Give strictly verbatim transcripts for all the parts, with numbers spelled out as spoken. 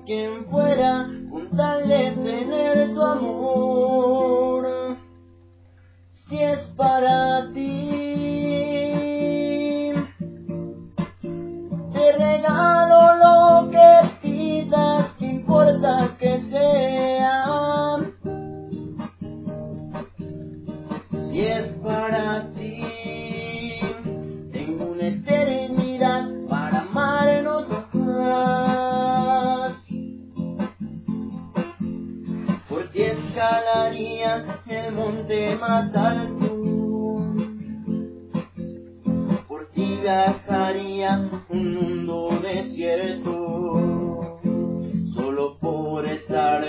con quien fuera, con tal de tener tu amor. Si es para ti, te regalo lo que pidas, que importa que sea. Si es para ti, tengo una eternidad para amarnos más. Por ti escalaría el monte más alto, por ti viajaría un mundo desierto, solo por estar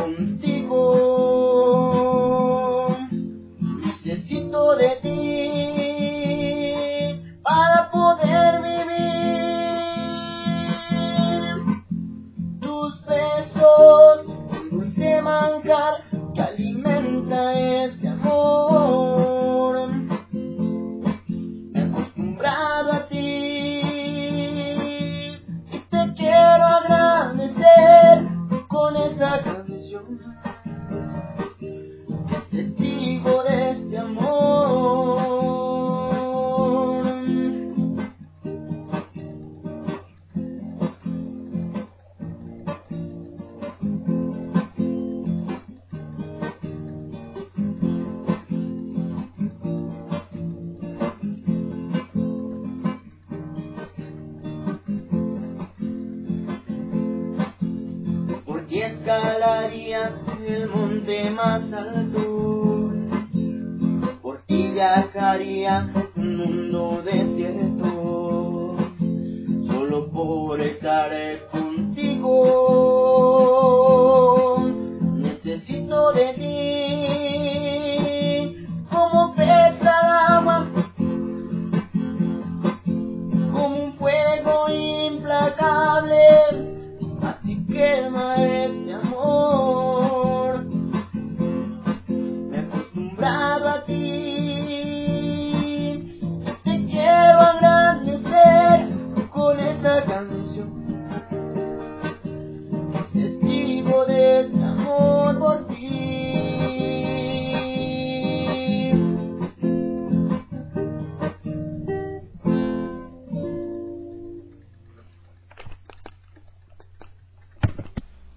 contigo. Necesito de ti para poder vivir. Tus besos, un dulce manjar que alimenta este amor. Me he acostumbrado a ti y te quiero agradecer con esta canción. Es testigo de este amor. Por ti escalaría el monte más alto, por ti viajaría un mundo desierto, solo por estar contigo. Necesito de ti